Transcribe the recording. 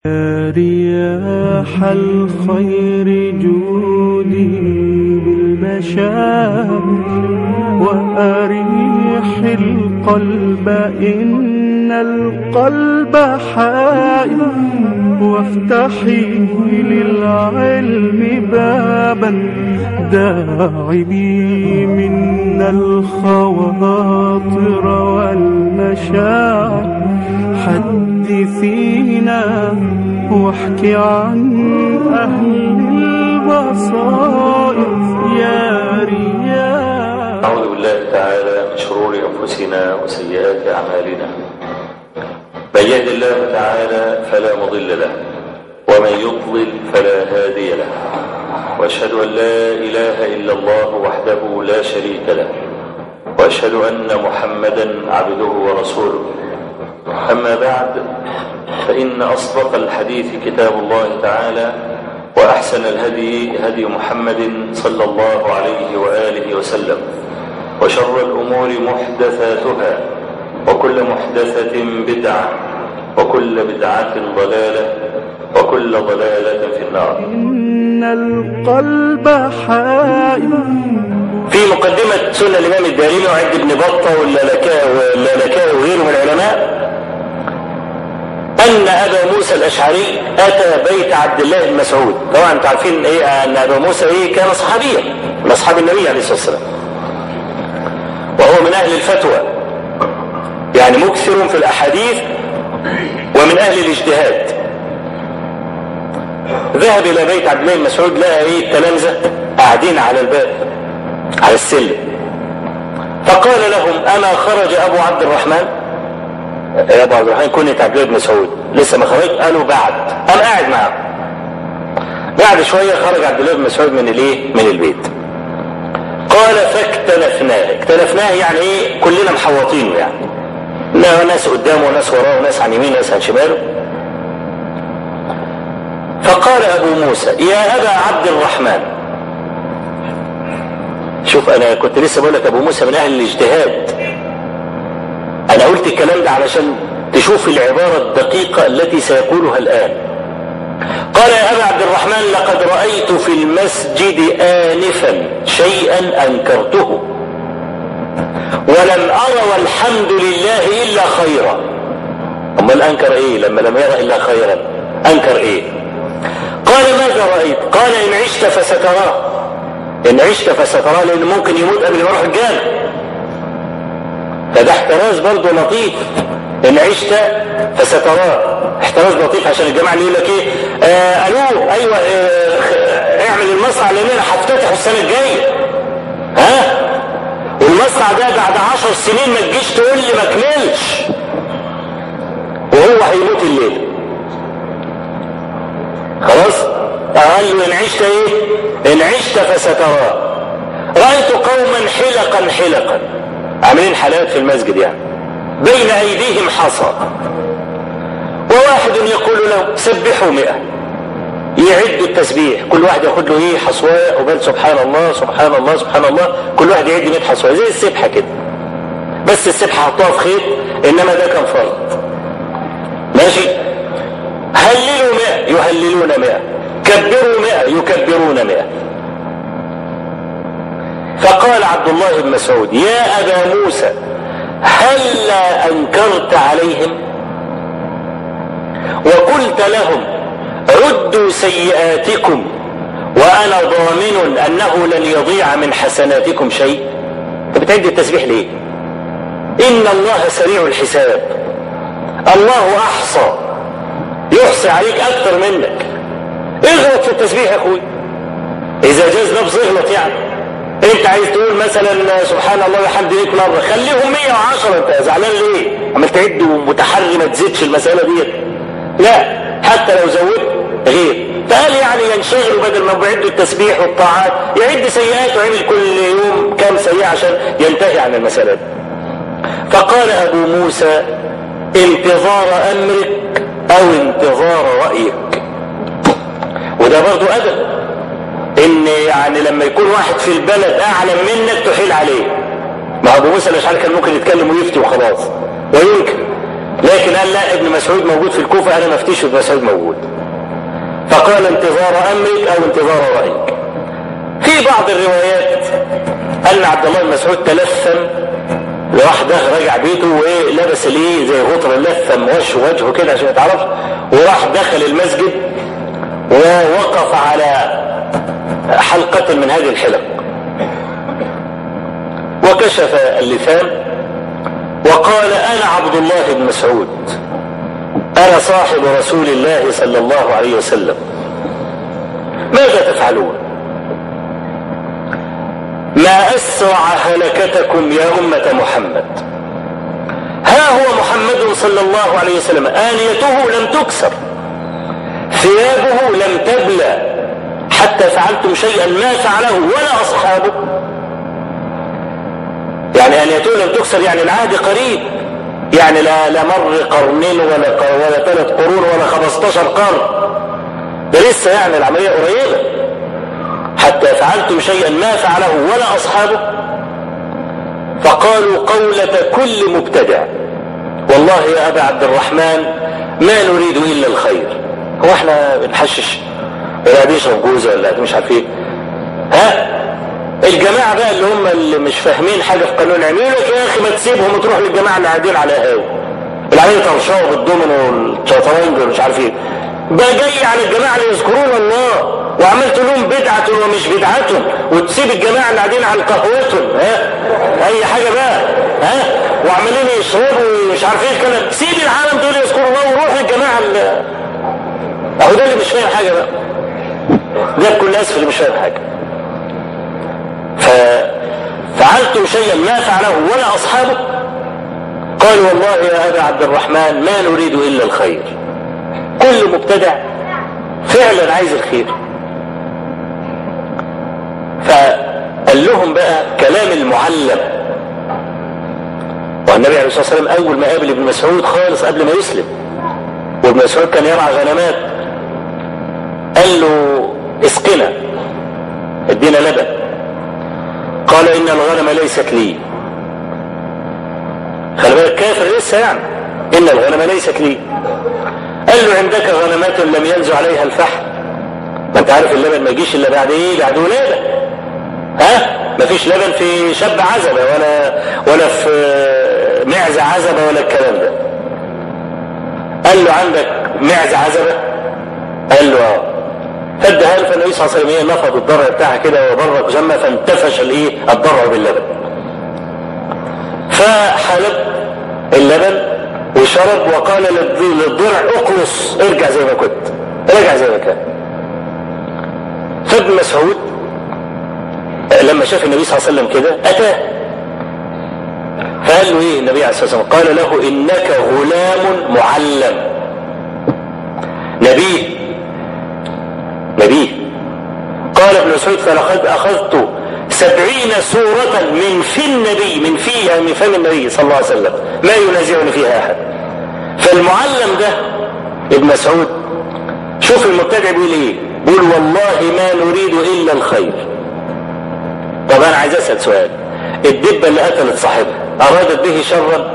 يا رياح الخير جودي بالبشائر وأريح القلب إن القلب حائر وافتحي للعلم بابا داعبي منا الخواطر والمشاعر حدثينا واحكي عن أهل البصائر يا رياح. أعوذ بالله تعالى من شرور أنفسنا وسيئات أعمالنا، من يهد الله تعالى فلا مضل له ومن يضلل فلا هادي له، وأشهد أن لا إله إلا الله وحده لا شريك له، وأشهد أن محمدا عبده ورسوله. أما بعد، فإن أصدق الحديث كتاب الله تعالى، وأحسن الهدي هدي محمد صلى الله عليه وآله وسلم، وشر الأمور محدثاتها، وكل محدثة بدعة، وكل بدعة ضلالة، وكل ضلالة في النار. إن القلب حائر. في مقدمة سنة الإمام الدارمي وعند ابن بطة واللالكائي وغيره من العلماء أن أبا موسى الأشعري أتى بيت عبد الله بن مسعود. طبعا انتم عارفين أن أبا موسى كان صحابيا من أصحاب النبي عليه الصلاة والسلام، وهو من أهل الفتوى، يعني مكثر في الأحاديث ومن أهل الاجتهاد. ذهب إلى بيت عبد الله بن مسعود، لقى التلامذة قاعدين على الباب على السلم، فقال لهم: أما خرج أبو عبد الرحمن؟ يا أبو عبد الرحمن كنت عبد الله بن مسعود لسه ما خرج؟ قالوا بعد. قام قاعد معه. بعد شوية خرج عبد الله بن مسعود من البيت. قال: فاكتنفناه. اكتنفناه يعني كلنا محوطينه، يعني ناس قدامه وناس وراه وناس عن يمينه وناس عن شماله. فقال أبو موسى: يا أبا عبد الرحمن. شوف، أنا كنت لسه بقول لك أبو موسى من أهل الاجتهاد. أنا قلت الكلام ده علشان تشوف العبارة الدقيقة التي سيقولها الآن. قال: يا أبا عبد الرحمن، لقد رأيت في المسجد آنفا شيئا أنكرته، ولم أرى والحمد لله إلا خيرا. أمال أنكر إيه لما لم يرى إلا خيرا؟ أنكر إيه؟ قال: ماذا رأيت؟ قال: إن عشت فستراه. إن عشت فستراه، لأنه ممكن يموت قبل ما يروح الجامع. فده احتراز برضه لطيف. إن عشت فستراه، احتراز لطيف عشان الجماعة اللي يقول لك ألو، أيوة، اعمل المصنع لأن أنا هفتتحه السنة الجاية. والمصنع ده بعد 10 سنين ما تجيش تقول لي ما كملش، وهو هيموت الليل. خلاص؟ قال له: إن عشت إن عشت فستراه. رأيت قوما حلقا عاملين حلقات في المسجد، يعني بين أيديهم حصى، وواحد يقول له: سبحوا 100. يعد التسبيح، كل واحد ياخد له حصواء وقال سبحان الله سبحان الله سبحان الله، كل واحد يعد 100 حصواء زي السبحة كده، بس السبحة حطوها في خيط، إنما ده كان فرض. ماشي؟ هللوا 100 يهللون 100، كبروا 100 يكبرون 100. فقال عبد الله بن مسعود: يا أبا موسى، هلا أنكرت عليهم وقلت لهم ردوا سيئاتكم وأنا ضامن أنه لن يضيع من حسناتكم شيء؟ أنت بتعد التسبيح ليه؟ إن الله سريع الحساب، الله أحصى، يحصي عليك أكتر منك. اغلط في التسبيح يا أخوي، إذا جاز لفظ اغلط. يعني انت عايز تقول مثلا سبحان الله وبحمده 100 مرة، خليهم 110. انت زعلان ليه؟ عمال تعد ومتحري ما تزيدش المسألة دي. لا، حتى لو زودت غير. فقال يعني ينشغلوا بدل ما بيعدوا التسبيح والطاعات يعد سيئات ويعمل كل يوم كام سيئة عشان ينتهي عن المسألة دي. فقال أبو موسى: انتظار أمرك أو انتظار رأيك. وده برضو أدب، إن يعني لما يكون واحد في البلد أعلم منك تحيل عليه. ما أبو موسى الأشعري كان ممكن يتكلم ويفتي وخلاص وينكر، لكن قال لا، ابن مسعود موجود في الكوفة، انا ما افتيش ابن مسعود موجود. فقال انتظار امرك او انتظار رايك. في بعض الروايات ان عبد الله بن مسعود تلثم، راح ده رجع بيته ولبس الايه زي غطر، لثم وجهه كده عشان يتعرف، وراح دخل المسجد ووقف على حلقة من هذه الحلق وكشف اللثام وقال انا عبد الله بن مسعود، انا صاحب رسول الله صلى الله عليه وسلم، ماذا تفعلون؟ ما اسرع هلكتكم يا امة محمد، ها هو محمد صلى الله عليه وسلم آنيته لم تكسر، ثيابه لم تبلى، حتى فعلتم شيئا ما فعله ولا اصحابه. يعني آنيته لم تكسر يعني العهد قريب، يعني لا مر قرنين ولا 3 قرون ولا 15 قرن، ده لسه يعني العملية قريبة. حتى فعلتم شيئا ما فعله ولا اصحابه. فقالوا قولة كل مبتدع، والله يا ابا عبد الرحمن ما نريد الا الخير. هو احنا بنحشش ولا بيشرب جوزه ولا مش عارف ايه؟ ها الجماعه بقى اللي مش فاهمين حاجه في قانون العلم يقول لك يا اخي ما تسيبهم وتروح للجماعه اللي قاعدين على قهاوي العمليه ترشاوا بالضمن والشطرنج ومش عارف ايه. بقى جاي على الجماعه اللي يذكرون الله وعملت لهم بدعه ومش بدعتهم، وتسيب الجماعه اللي قاعدين على قهوتهم اي حاجه بقى وعمالين يشربوا مش عارف ايه الكلام. سيب العالم دول يذكروا الله وروح للجماعه اهو ده اللي مش فاهم حاجه بقى، ده بكل اسف اللي مش فاهم حاجه. ففعلتم شيئا ما فعله ولا اصحابه. قالوا والله يا ابا عبد الرحمن ما نريد الا الخير. كل مبتدع فعلا عايز الخير. فقال لهم بقى كلام المعلم. والنبي عليه الصلاه والسلام اول ما قابل ابن مسعود خالص قبل ما يسلم، وابن مسعود كان يرعى غنمات، قال له اسقنا ادينا لبن. قال ان الغنم ليست لي. خلي بالك كافر لسه يعني، ان الغنم ليست لي. قال له عندك غنمات لم ينزع عليها الفحم. ما انت عارف اللبن ما يجيش الا بعد ايه؟ بعد ولاده. ما فيش لبن في شب عزبه ولا في معز عزبه ولا الكلام ده. قال له عندك معز عزبه؟ قال له اه. فادها له، فالنبي صلى الله عليه وسلم نفض الضرع بتاعها كده وبرك جمه فانتفش الضرع باللبن. فحلب اللبن وشرب وقال للضرع اقلص ارجع زي ما كنت، رجع زي ما كان. فابن مسعود لما شاف النبي صلى الله عليه وسلم كده اتاه، فقال له ايه النبي عليه الصلاه والسلام؟ قال له انك غلام معلم نبيه. قال ابن مسعود فلقد اخذت 70 سورة من في النبي، من فيها من فم النبي صلى الله عليه وسلم ما ينازعني فيها احد. فالمعلم ده ابن مسعود شوف المبتدع بيقول ايه؟ بيقول والله ما نريد الا الخير. طب انا عايز اسال سؤال، الدبه اللي قتلت صاحبها ارادت به شرا؟